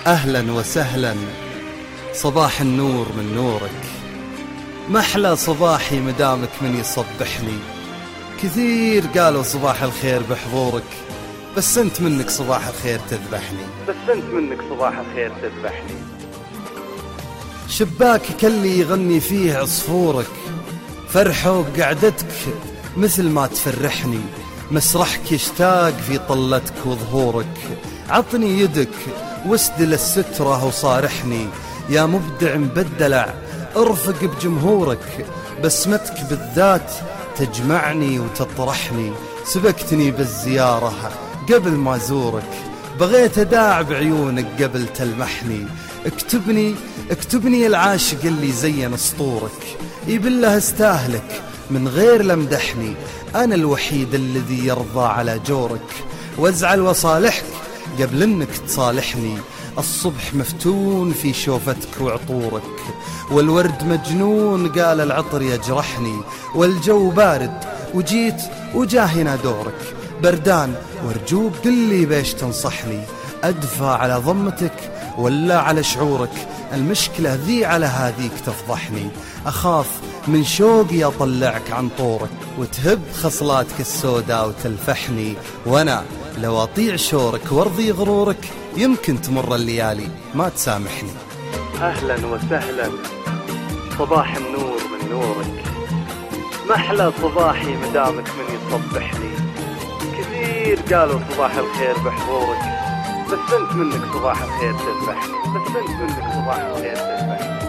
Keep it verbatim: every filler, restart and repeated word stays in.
أهلا وسهلا، صباح النور من نورك. محلى صباحي مدامك من يصبحني. كثير قالوا صباح الخير بحضورك، بس أنت منك صباح الخير تذبحني. بس أنت منك صباح الخير تذبحني. شباكك اللي يغني فيه عصفورك، فرحوا بقعدتك مثل ما تفرحني. مسرحك يشتاق في طلتك وظهورك. عطني يدك واسدل السترة وصارحني. يا مبدع مبدلع ارفق بجمهورك. بسمتك بالذات تجمعني وتطرحني. سبقتني بالزيارة قبل ما زورك، بغيت أداع بعيونك قبل تلمحني. اكتبني اكتبني العاشق اللي زين اسطورك، يبله استاهلك من غير لمدحني. أنا الوحيد الذي يرضى على جورك، وازعل وصالحك قبل انك تصالحني. الصبح مفتون في شوفتك وعطورك، والورد مجنون قال العطر يجرحني. والجو بارد وجيت وجاه هنا دورك، بردان وارجوك قل لي بيش تنصحني. أدفع على ضمتك ولا على شعورك؟ المشكلة ذي على هذيك تفضحني. أخاف من شوقي أطلعك عن طورك، وتهب خصلاتك السوداء وتلفحني. وأنا لو أطيع شورك وارضي غرورك، يمكن تمر الليالي ما تسامحني. أهلا وسهلا، صباح النور من نورك. محلى صباحي مدامك من يصبحني. كثير قالوا صباح الخير بحضورك، بس أنت منك صباح الخير تذبحني. بس أنت منك صباح الخير تذبحني.